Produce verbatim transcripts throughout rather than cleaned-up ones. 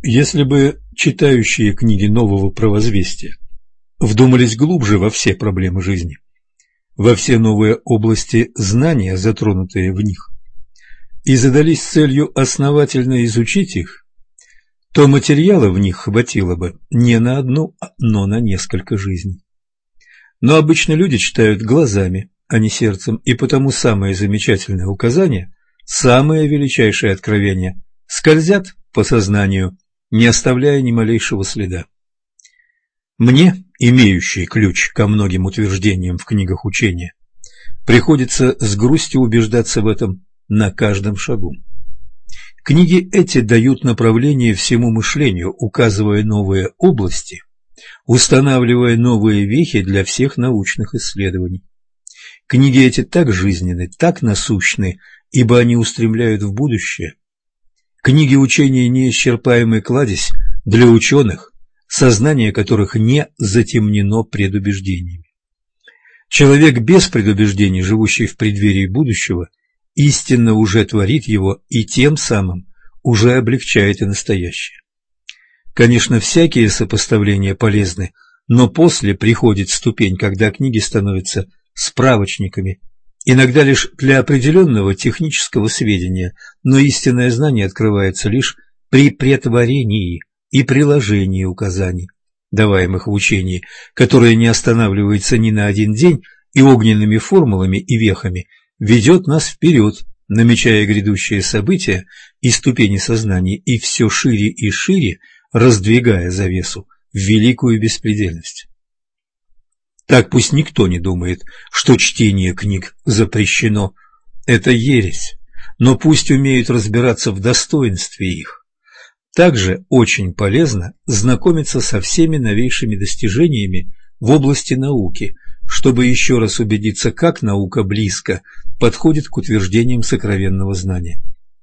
Если бы читающие книги нового провозвестия вдумались глубже во все проблемы жизни, во все новые области знания, затронутые в них, и задались целью основательно изучить их, то материала в них хватило бы не на одну, но на несколько жизней. Но обычно люди читают глазами, а не сердцем, и потому самые замечательные указания, самые величайшие откровения скользят по сознанию, не оставляя ни малейшего следа. Мне, имеющий ключ ко многим утверждениям в книгах учения, приходится с грустью убеждаться в этом на каждом шагу. Книги эти дают направление всему мышлению, указывая новые области, устанавливая новые вехи для всех научных исследований. Книги эти так жизненны, так насущны, ибо они устремляют в будущее. Книги учения – неисчерпаемый кладезь для ученых, сознание которых не затемнено предубеждениями. Человек без предубеждений, живущий в преддверии будущего, истинно уже творит его и тем самым уже облегчает и настоящее. Конечно, всякие сопоставления полезны, но после приходит ступень, когда книги становятся справочниками, иногда лишь для определенного технического сведения, но истинное знание открывается лишь при претворении и приложении указаний, даваемых в учении, которое не останавливается ни на один день и огненными формулами и вехами ведет нас вперед, намечая грядущие события и ступени сознания, и все шире и шире раздвигая завесу в великую беспредельность. Так пусть никто не думает, что чтение книг запрещено. Это ересь, но пусть умеют разбираться в достоинстве их. Также очень полезно знакомиться со всеми новейшими достижениями в области науки, чтобы еще раз убедиться, как наука близко подходит к утверждениям сокровенного знания.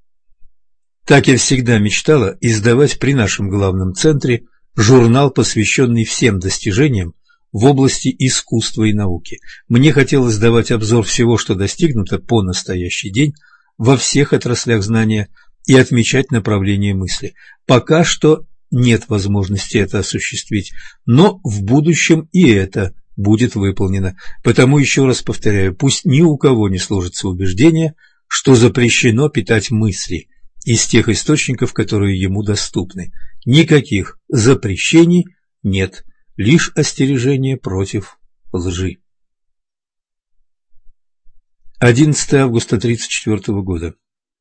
Так я всегда мечтала издавать при нашем главном центре журнал, посвященный всем достижениям в области искусства и науки. Мне хотелось давать обзор всего, что достигнуто по настоящий день во всех отраслях знания, и отмечать направление мысли. Пока что нет возможности это осуществить, но в будущем и это будет выполнено. Потому еще раз повторяю, пусть ни у кого не сложится убеждение, что запрещено питать мысли из тех источников, которые ему доступны. Никаких запрещений нет, лишь остережение против лжи. одиннадцатое августа тысяча девятьсот тридцать четвёртого года.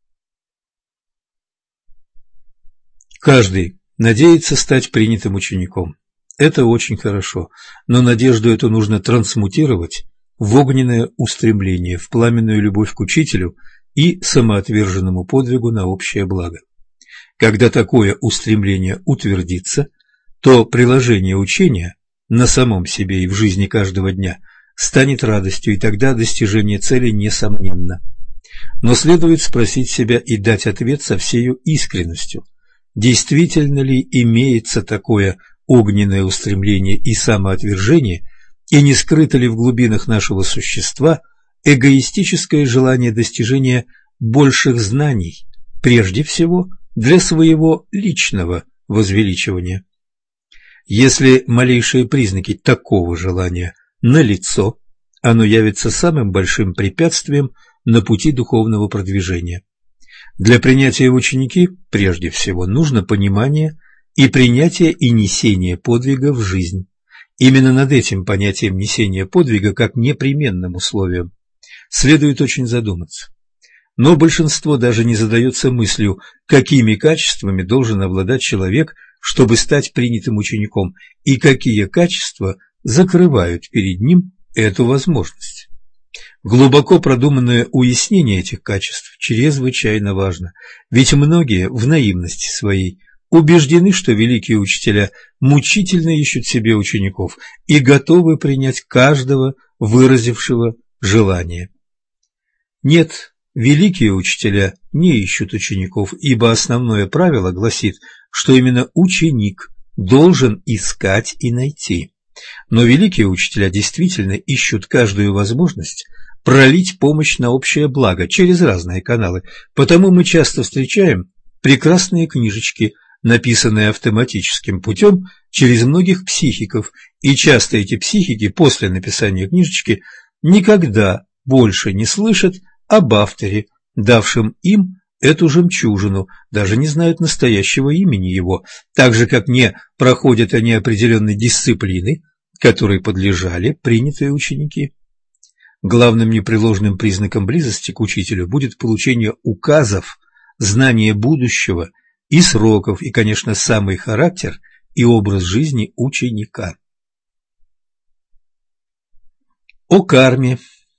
Каждый надеется стать принятым учеником. Это очень хорошо, но надежду эту нужно трансмутировать в огненное устремление, в пламенную любовь к учителю и самоотверженному подвигу на общее благо. Когда такое устремление утвердится, то приложение учения на самом себе и в жизни каждого дня станет радостью, и тогда достижение цели несомненно. Но следует спросить себя и дать ответ со всею искренностью. Действительно ли имеется такое огненное устремление и самоотвержение, и не скрыто ли в глубинах нашего существа эгоистическое желание достижения больших знаний, прежде всего для своего личного возвеличивания? Если малейшие признаки такого желания налицо, оно явится самым большим препятствием на пути духовного продвижения. Для принятия в ученики прежде всего нужно понимание и принятие и несение подвига в жизнь. Именно над этим понятием несения подвига как непременным условием следует очень задуматься. Но большинство даже не задается мыслью, какими качествами должен обладать человек, чтобы стать принятым учеником, и какие качества закрывают перед ним эту возможность. Глубоко продуманное уяснение этих качеств чрезвычайно важно, ведь многие в наивности своей убеждены, что великие учителя мучительно ищут себе учеников и готовы принять каждого выразившего желание. Нет, великие учителя не ищут учеников, ибо основное правило гласит, что именно ученик должен искать и найти. Но великие учителя действительно ищут каждую возможность пролить помощь на общее благо через разные каналы, потому мы часто встречаем прекрасные книжечки, написанные автоматическим путем через многих психиков, и часто эти психики после написания книжечки никогда больше не слышат об авторе, давшем им эту жемчужину, даже не знают настоящего имени его, так же, как не проходят они определенной дисциплины, которой подлежали принятые ученики. Главным непреложным признаком близости к учителю будет получение указов, знание будущего и сроков, и, конечно, самый характер и образ жизни ученика. О карме.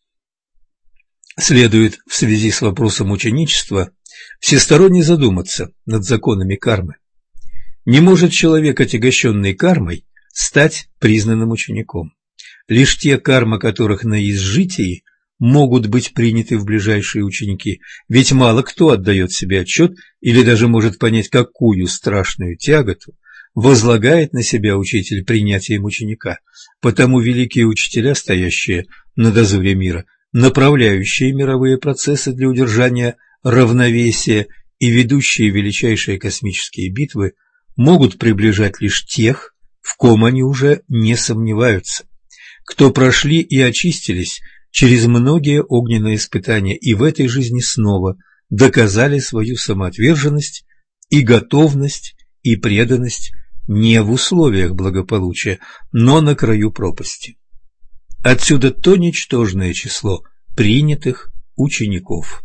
Следует в связи с вопросом ученичества всесторонне задуматься над законами кармы. Не может человек, отягощенный кармой, стать признанным учеником. Лишь те, карма которых на изжитии, могут быть приняты в ближайшие ученики, ведь мало кто отдает себе отчет или даже может понять, какую страшную тяготу возлагает на себя учитель принятием ученика. Потому великие учителя, стоящие на дозоре мира, направляющие мировые процессы для удержания равновесия и ведущие величайшие космические битвы, могут приближать лишь тех, в ком они уже не сомневаются, кто прошли и очистились через многие огненные испытания и в этой жизни снова доказали свою самоотверженность и готовность и преданность не в условиях благополучия, но на краю пропасти. Отсюда то ничтожное число принятых учеников.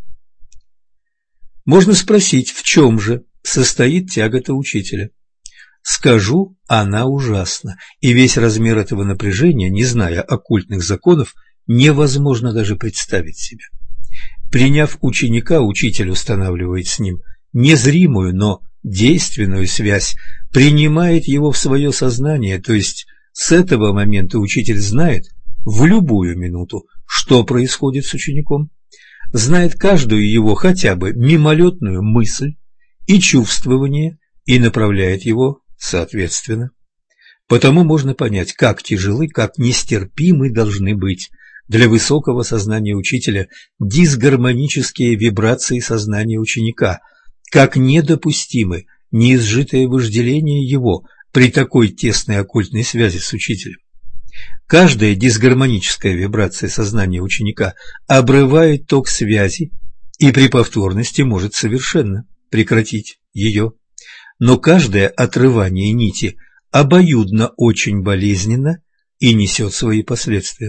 Можно спросить, в чем же состоит тягота учителя? Скажу, она ужасна, и весь размер этого напряжения, не зная оккультных законов, невозможно даже представить себе. Приняв ученика, учитель устанавливает с ним незримую, но действенную связь, принимает его в свое сознание, то есть с этого момента учитель знает в любую минуту, что происходит с учеником, знает каждую его хотя бы мимолетную мысль и чувствование и направляет его соответственно. Потому можно понять, как тяжелы, как нестерпимы должны быть для высокого сознания учителя дисгармонические вибрации сознания ученика, как недопустимы неизжитое вожделение его при такой тесной оккультной связи с учителем. Каждая дисгармоническая вибрация сознания ученика обрывает ток связи и при повторности может совершенно прекратить ее. Но каждое отрывание нити обоюдно очень болезненно и несет свои последствия.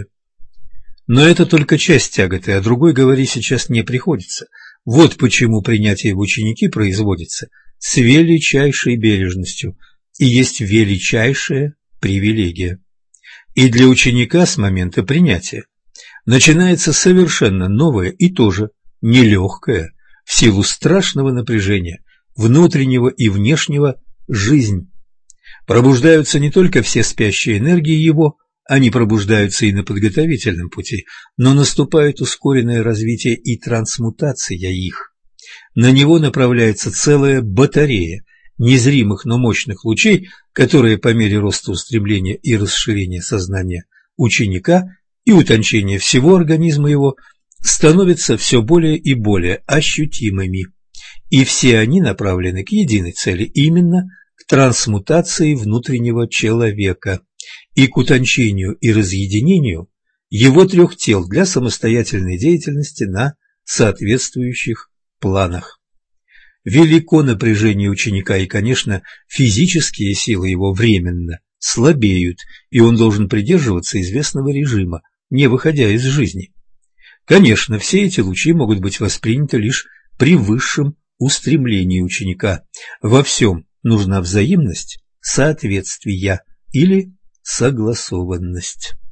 Но это только часть тяготы, о другой говорить сейчас не приходится. Вот почему принятие в ученики производится с величайшей бережностью и есть величайшая привилегия. И для ученика с момента принятия начинается совершенно новое и тоже нелегкое, в силу страшного напряжения, внутреннего и внешнего, жизнь. Пробуждаются не только все спящие энергии его, они пробуждаются и на подготовительном пути, но наступает ускоренное развитие и трансмутация их. На него направляется целая батарея незримых, но мощных лучей, которые по мере роста устремления и расширения сознания ученика и утончения всего организма его становятся все более и более ощутимыми. И все они направлены к единой цели, именно к трансмутации внутреннего человека и к утончению и разъединению его трех тел для самостоятельной деятельности на соответствующих планах. Велико напряжение ученика, и, конечно, физические силы его временно слабеют, и он должен придерживаться известного режима, не выходя из жизни. Конечно, все эти лучи могут быть восприняты лишь при высшем устремлении ученика. Во всем нужна взаимность, соответствие или согласованность.